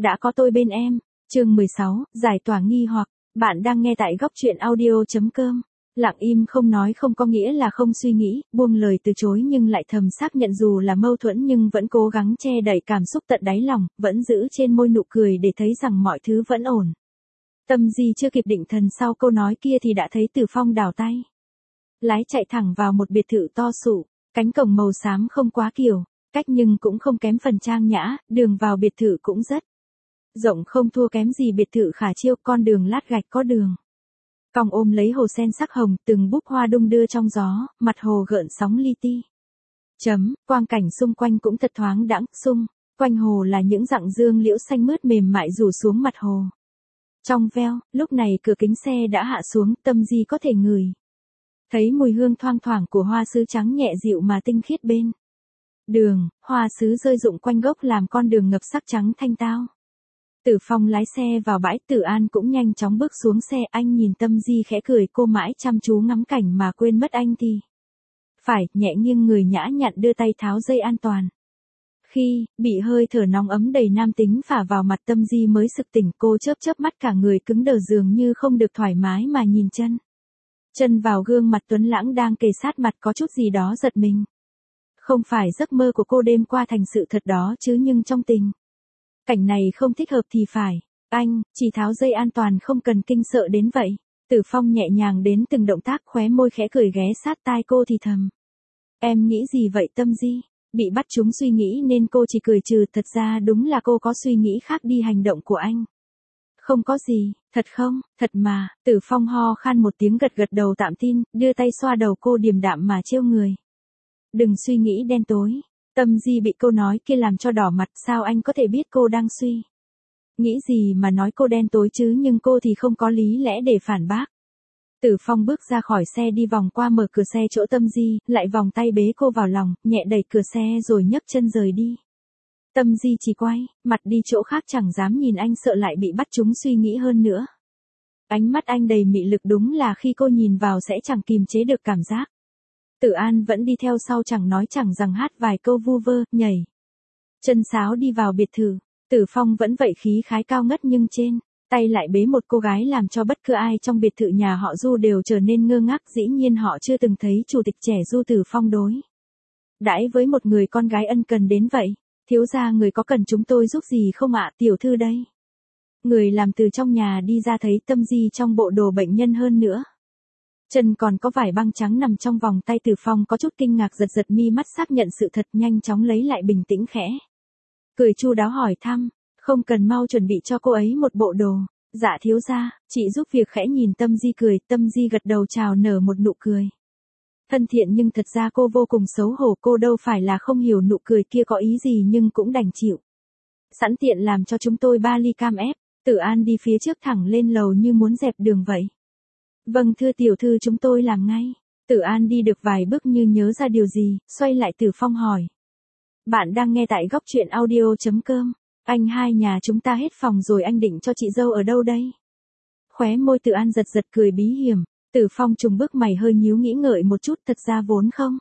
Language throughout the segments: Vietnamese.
đã có tôi bên em. Chương 16, giải tỏa nghi hoặc, bạn đang nghe tại góc truyện audio.com. Lặng im không nói không có nghĩa là không suy nghĩ, buông lời từ chối nhưng lại thầm xác nhận dù là mâu thuẫn nhưng vẫn cố gắng che đậy cảm xúc tận đáy lòng, vẫn giữ trên môi nụ cười để thấy rằng mọi thứ vẫn ổn. Tâm Di chưa kịp định thần sau câu nói kia thì đã thấy Tử Phong đảo tay lái chạy thẳng vào một biệt thự to sụ, cánh cổng màu xám không quá kiểu cách nhưng cũng không kém phần trang nhã, đường vào biệt thự cũng rất rộng không thua kém gì biệt thự Khả Chiêu, con đường lát gạch có đường cong ôm lấy hồ sen sắc hồng, từng búp hoa đung đưa trong gió, mặt hồ gợn sóng li ti. Quang cảnh xung quanh cũng thật thoáng đãng, quanh hồ là những rặng dương liễu xanh mướt mềm mại rủ xuống mặt hồ. Trong veo, lúc này cửa kính xe đã hạ xuống, Tâm Di có thể ngửi thấy mùi hương thoang thoảng của hoa sứ trắng nhẹ dịu mà tinh khiết bên đường, hoa sứ rơi rụng quanh gốc làm con đường ngập sắc trắng thanh tao. Tử Phong lái xe vào bãi, Tử An cũng nhanh chóng bước xuống xe, anh nhìn Tâm Di khẽ cười, cô mãi chăm chú ngắm cảnh mà quên mất anh thì phải, nhẹ nghiêng người nhã nhặn đưa tay tháo dây an toàn. Khi bị hơi thở nóng ấm đầy nam tính phả vào mặt, Tâm Di mới sực tỉnh, cô chớp chớp mắt, cả người cứng đờ dường như không được thoải mái mà nhìn chân vào gương mặt tuấn lãng đang kề sát mặt, có chút gì đó giật mình. Không phải giấc mơ của cô đêm qua thành sự thật đó chứ, nhưng trong tình cảnh này không thích hợp thì phải. Anh, chỉ tháo dây an toàn, không cần kinh sợ đến vậy. Tử Phong nhẹ nhàng đến từng động tác, khóe môi khẽ cười ghé sát tai cô thì thầm. Em nghĩ gì vậy Tâm Di? Bị bắt chúng suy nghĩ nên cô chỉ cười trừ, thật ra đúng là cô có suy nghĩ khác đi hành động của anh. Không có gì, thật không, thật mà. Tử Phong ho khan một tiếng, gật gật đầu tạm tin, đưa tay xoa đầu cô điềm đạm mà trêu người. Đừng suy nghĩ đen tối. Tâm Di bị câu nói kia làm cho đỏ mặt, sao anh có thể biết cô đang suy nghĩ gì mà nói cô đen tối chứ, nhưng cô thì không có lý lẽ để phản bác. Tử Phong bước ra khỏi xe, đi vòng qua, mở cửa xe chỗ Tâm Di, lại vòng tay bế cô vào lòng, nhẹ đẩy cửa xe rồi nhấc chân rời đi. Tâm Di chỉ quay mặt đi chỗ khác, chẳng dám nhìn anh, sợ lại bị bắt chúng suy nghĩ hơn nữa. Ánh mắt anh đầy mị lực, đúng là khi cô nhìn vào sẽ chẳng kìm chế được cảm giác. Tử An vẫn đi theo sau, chẳng nói chẳng rằng hát vài câu vu vơ, nhảy chân sáo đi vào biệt thự. Tử Phong vẫn vậy, khí khái cao ngất nhưng trên tay lại bế một cô gái, làm cho bất cứ ai trong biệt thự nhà họ Du đều trở nên ngơ ngác, dĩ nhiên họ chưa từng thấy chủ tịch trẻ Du Tử Phong đối đãi với một người con gái ân cần đến vậy. Thiếu gia, người có cần chúng tôi giúp gì không ạ? Tiểu thư đây. Người làm từ trong nhà đi ra, thấy Tâm Di trong bộ đồ bệnh nhân, hơn nữa chân còn có vải băng trắng nằm trong vòng tay. Tử Phong có chút kinh ngạc, giật giật mi mắt xác nhận sự thật, nhanh chóng lấy lại bình tĩnh, khẽ cười chu đáo hỏi thăm. Không cần, mau chuẩn bị cho cô ấy một bộ đồ. Dạ thiếu gia, chị giúp việc. Khẽ nhìn Tâm Di cười, Tâm Di gật đầu chào, nở một nụ cười thân thiện, nhưng thật ra cô vô cùng xấu hổ. Cô đâu phải là không hiểu nụ cười kia có ý gì, nhưng cũng đành chịu. Sẵn tiện làm cho chúng tôi 3 ly cam ép. Tử An đi phía trước, thẳng lên lầu như muốn dẹp đường vậy. Vâng thưa tiểu thư, chúng tôi làm ngay. Tử An đi được vài bước như nhớ ra điều gì, xoay lại Tử Phong hỏi. Bạn đang nghe tại góc truyện audio.com. Anh, hai nhà chúng ta hết phòng rồi, anh định cho chị dâu ở đâu đây? Khóe môi Tử An giật giật, cười bí hiểm. Tử Phong trùng bước mày hơi nhíu, nghĩ ngợi một chút, thật ra vốn không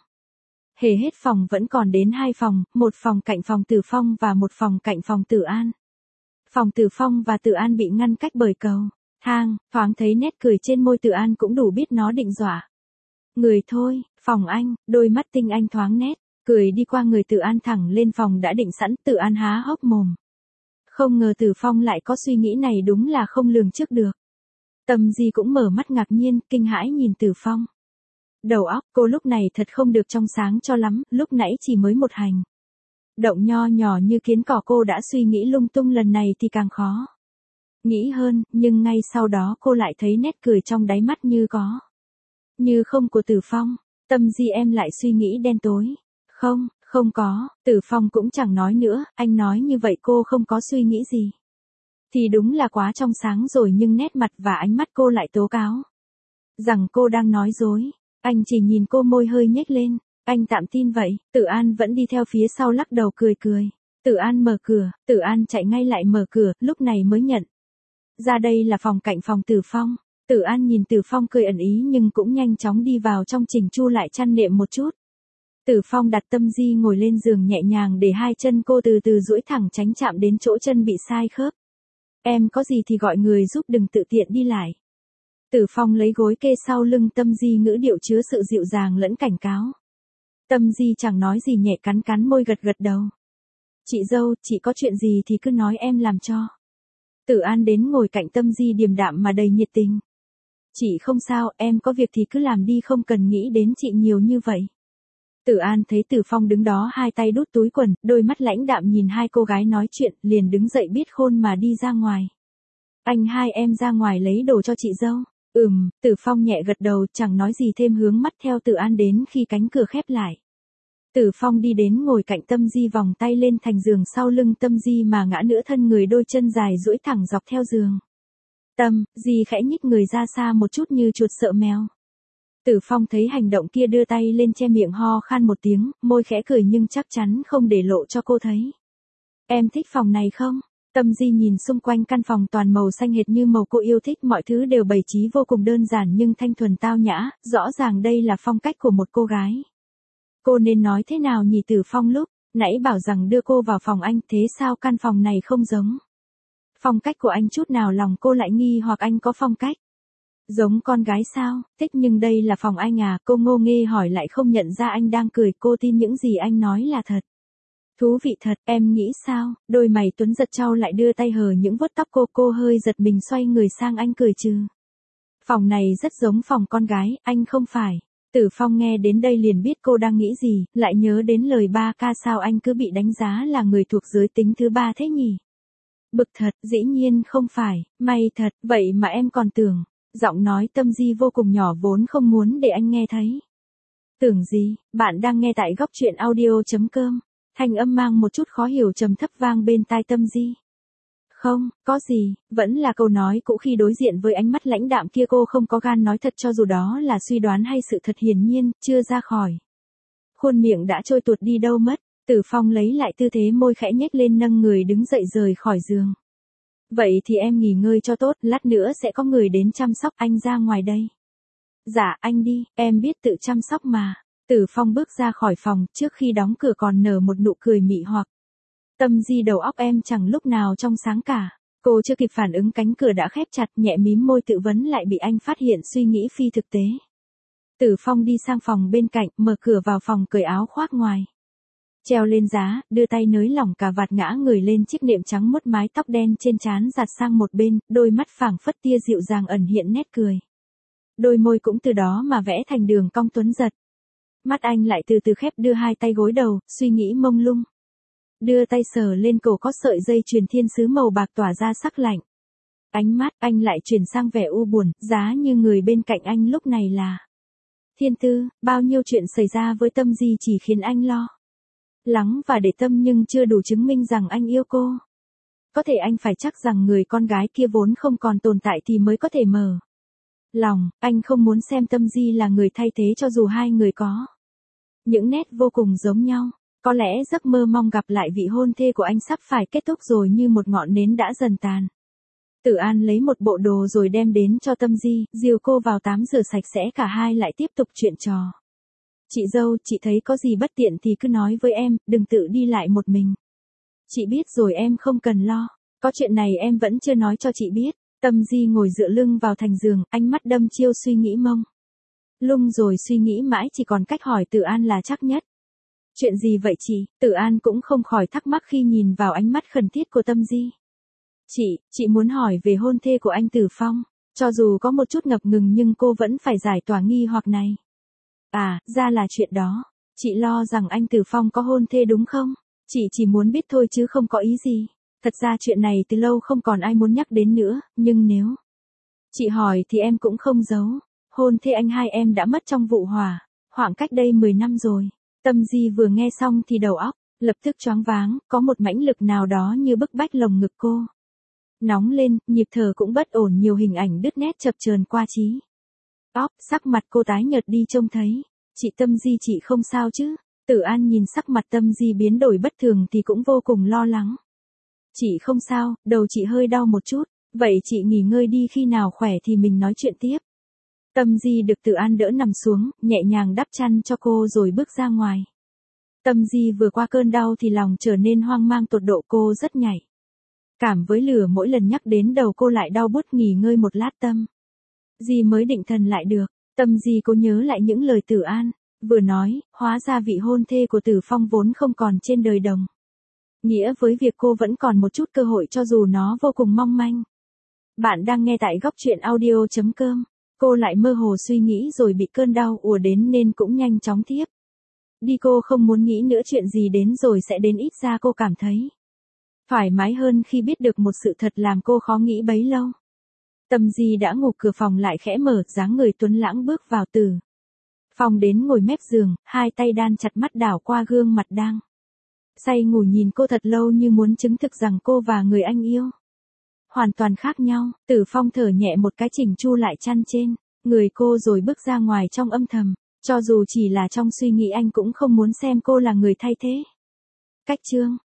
hề hết phòng, vẫn còn đến 2 phòng, một phòng cạnh phòng Tử Phong và một phòng cạnh phòng Tử An. Phòng Tử Phong và Tử An bị ngăn cách bởi cầu thang, thoáng thấy nét cười trên môi Tử An cũng đủ biết nó định dọa người thôi. Phòng anh, đôi mắt tinh anh thoáng nét cười đi qua người Tử An, thẳng lên phòng đã định sẵn. Tử An há hốc mồm, không ngờ Tử Phong lại có suy nghĩ này, đúng là không lường trước được. Tâm Di cũng mở mắt ngạc nhiên, kinh hãi nhìn Tử Phong. Đầu óc cô lúc này thật không được trong sáng cho lắm, lúc nãy chỉ mới một hành động nho nhỏ như kiến cỏ, cô đã suy nghĩ lung tung, lần này thì càng khó nghĩ hơn, nhưng ngay sau đó cô lại thấy nét cười trong đáy mắt như có như không của Tử Phong. Tâm Di, em lại suy nghĩ đen tối. Không, không có. Tử Phong cũng chẳng nói nữa, anh nói như vậy cô không có suy nghĩ gì thì đúng là quá trong sáng rồi, nhưng nét mặt và ánh mắt cô lại tố cáo rằng cô đang nói dối. Anh chỉ nhìn cô, môi hơi nhếch lên. Anh tạm tin vậy. Tử An vẫn đi theo phía sau, lắc đầu cười cười. Tử An mở cửa, Tử An chạy ngay lại mở cửa, lúc này mới nhận ra đây là phòng cạnh phòng Tử Phong. Tử An nhìn Tử Phong cười ẩn ý nhưng cũng nhanh chóng đi vào trong, chỉnh chu lại chăn nệm một chút. Tử Phong đặt Tâm Di ngồi lên giường nhẹ nhàng để hai chân cô từ từ duỗi thẳng tránh chạm đến chỗ chân bị sai khớp. Em có gì thì gọi người giúp, đừng tự tiện đi lại. Tử Phong lấy gối kê sau lưng Tâm Di, ngữ điệu chứa sự dịu dàng lẫn cảnh cáo. Tâm Di chẳng nói gì, nhẹ cắn cắn môi gật gật đầu. Chị dâu, chị có chuyện gì thì cứ nói em làm cho. Tử An đến ngồi cạnh Tâm Di điềm đạm mà đầy nhiệt tình. Chị không sao, em có việc thì cứ làm đi, không cần nghĩ đến chị nhiều như vậy. Tử An thấy Tử Phong đứng đó hai tay đút túi quần, đôi mắt lãnh đạm nhìn hai cô gái nói chuyện, liền đứng dậy biết khôn mà đi ra ngoài. Anh hai em ra ngoài lấy đồ cho chị dâu. Tử Phong nhẹ gật đầu, chẳng nói gì thêm, hướng mắt theo Tử An đến khi cánh cửa khép lại. Tử Phong đi đến ngồi cạnh Tâm Di, vòng tay lên thành giường sau lưng Tâm Di mà ngã nửa thân người, đôi chân dài duỗi thẳng dọc theo giường. Tâm Di khẽ nhích người ra xa một chút như chuột sợ mèo. Tử Phong thấy hành động kia, đưa tay lên che miệng, ho khan một tiếng, môi khẽ cười nhưng chắc chắn không để lộ cho cô thấy. Em thích phòng này không? Tâm Di nhìn xung quanh căn phòng toàn màu xanh hệt như màu cô yêu thích, mọi thứ đều bày trí vô cùng đơn giản nhưng thanh thuần tao nhã, rõ ràng đây là phong cách của một cô gái. Cô nên nói thế nào nhỉ? Tử Phong lúc nãy bảo rằng đưa cô vào phòng anh, thế sao căn phòng này không giống phong cách của anh chút nào? Lòng cô lại nghi hoặc, anh có phong cách giống con gái sao? Thích, nhưng đây là phòng anh à? Cô ngô nghê hỏi, lại không nhận ra anh đang cười. Cô tin những gì anh nói là thật. Thú vị thật, em nghĩ sao? Đôi mày Tuấn giật trao lại, đưa tay hờ những vuốt tóc cô hơi giật mình, xoay người sang anh cười trừ. Phòng này rất giống phòng con gái, anh không phải. Tử Phong nghe đến đây liền biết cô đang nghĩ gì, lại nhớ đến lời ba ca, sao anh cứ bị đánh giá là người thuộc giới tính thứ ba thế nhỉ? Bực thật, dĩ nhiên không phải, may thật, vậy mà em còn tưởng. Giọng nói Tâm Di vô cùng nhỏ, vốn không muốn để anh nghe thấy. Tưởng gì? Bạn đang nghe tại góc truyện audio.com. Thanh âm mang một chút khó hiểu trầm thấp vang bên tai Tâm Di. Không, có gì, vẫn là câu nói cũ, khi đối diện với ánh mắt lãnh đạm kia cô không có gan nói thật, cho dù đó là suy đoán hay sự thật. Hiển nhiên, chưa ra khỏi khuôn miệng đã trôi tuột đi đâu mất. Tử Phong lấy lại tư thế, môi khẽ nhếch lên, nâng người đứng dậy rời khỏi giường. Vậy thì em nghỉ ngơi cho tốt, lát nữa sẽ có người đến chăm sóc, anh ra ngoài đây. Dạ anh đi, em biết tự chăm sóc mà. Tử Phong bước ra khỏi phòng, trước khi đóng cửa còn nở một nụ cười mị hoặc. Tâm Di, đầu óc em chẳng lúc nào trong sáng cả. Cô chưa kịp phản ứng, cánh cửa đã khép chặt, nhẹ mím môi tự vấn, lại bị anh phát hiện suy nghĩ phi thực tế. Tử Phong đi sang phòng bên cạnh, mở cửa vào phòng, cởi áo khoác ngoài. Treo lên giá, đưa tay nới lỏng cà vạt, ngã người lên chiếc nệm trắng muốt, mái tóc đen trên trán giạt sang một bên, đôi mắt phảng phất tia dịu dàng ẩn hiện nét cười. Đôi môi cũng từ đó mà vẽ thành đường cong tuấn giật. Mắt anh lại từ từ khép, đưa hai tay gối đầu, suy nghĩ mông lung. Đưa tay sờ lên cổ, có sợi dây chuyền thiên sứ màu bạc tỏa ra sắc lạnh. Ánh mắt anh lại chuyển sang vẻ u buồn, giá như người bên cạnh anh lúc này là Thiên Tư. Bao nhiêu chuyện xảy ra với Tâm Di chỉ khiến anh lo lắng và để tâm, nhưng chưa đủ chứng minh rằng anh yêu cô. Có thể anh phải chắc rằng người con gái kia vốn không còn tồn tại thì mới có thể mở lòng. Anh không muốn xem Tâm Di là người thay thế, cho dù hai người có những nét vô cùng giống nhau. Có lẽ giấc mơ mong gặp lại vị hôn thê của anh sắp phải kết thúc rồi, như một ngọn nến đã dần tàn. Tử An lấy một bộ đồ rồi đem đến cho Tâm Di, dìu cô vào tắm rửa sạch sẽ, cả hai lại tiếp tục chuyện trò. Chị dâu, chị thấy có gì bất tiện thì cứ nói với em, đừng tự đi lại một mình. Chị biết rồi, em không cần lo. Có chuyện này em vẫn chưa nói cho chị biết. Tâm Di ngồi dựa lưng vào thành giường, ánh mắt đâm chiêu suy nghĩ mông lung, rồi suy nghĩ mãi chỉ còn cách hỏi Tử An là chắc nhất. Chuyện gì vậy chị? Tử An cũng không khỏi thắc mắc khi nhìn vào ánh mắt khẩn thiết của Tâm Di. Chị muốn hỏi về hôn thê của anh Tử Phong. Cho dù có một chút ngập ngừng nhưng cô vẫn phải giải tỏa nghi hoặc này. À, ra là chuyện đó. Chị lo rằng anh Tử Phong có hôn thê đúng không? Chị chỉ muốn biết thôi chứ không có ý gì. Thật ra chuyện này từ lâu không còn ai muốn nhắc đến nữa, nhưng nếu chị hỏi thì em cũng không giấu. Hôn thê anh hai em đã mất trong vụ hỏa hoạn cách đây 10 năm rồi. Tâm Di vừa nghe xong thì đầu óc lập tức choáng váng, có một mãnh lực nào đó như bức bách lồng ngực cô nóng lên, nhịp thở cũng bất ổn, nhiều hình ảnh đứt nét chập chờn qua trí óc. Sắc mặt cô tái nhợt đi trông thấy. Chị Tâm Di, chị không sao chứ? Tử An nhìn sắc mặt Tâm Di biến đổi bất thường thì cũng vô cùng lo lắng. Chị không sao, đầu chị hơi đau một chút. Vậy chị nghỉ ngơi đi, khi nào khỏe thì mình nói chuyện tiếp. Tâm Di được Tử An đỡ nằm xuống, nhẹ nhàng đắp chăn cho cô rồi bước ra ngoài. Tâm Di vừa qua cơn đau thì lòng trở nên hoang mang tột độ, cô rất nhạy cảm với lửa, mỗi lần nhắc đến đầu cô lại đau buốt. Nghỉ ngơi một lát Tâm Di mới định thần lại được. Tâm Di cô nhớ lại những lời Tử An vừa nói, hóa ra vị hôn thê của Tử Phong vốn không còn trên đời đồng nghĩa với việc cô vẫn còn một chút cơ hội cho dù nó vô cùng mong manh. Bạn đang nghe tại góc truyện audio.com. Cô lại mơ hồ suy nghĩ rồi bị cơn đau ùa đến nên cũng nhanh chóng thiếp đi. Cô không muốn nghĩ nữa, chuyện gì đến rồi sẽ đến, ít ra cô cảm thấy thoải mái hơn khi biết được một sự thật làm cô khó nghĩ bấy lâu. Tâm Di đã ngủ, cửa phòng lại khẽ mở, dáng người tuấn lãng bước vào từ phòng đến ngồi mép giường, hai tay đan chặt, mắt đảo qua gương mặt đang say ngủ nhìn cô thật lâu như muốn chứng thực rằng cô và người anh yêu hoàn toàn khác nhau. Tử Phong thở nhẹ một cái, chỉnh chu lại chăn trên người cô rồi bước ra ngoài trong âm thầm. Cho dù chỉ là trong suy nghĩ, anh cũng không muốn xem cô là người thay thế. Cách chương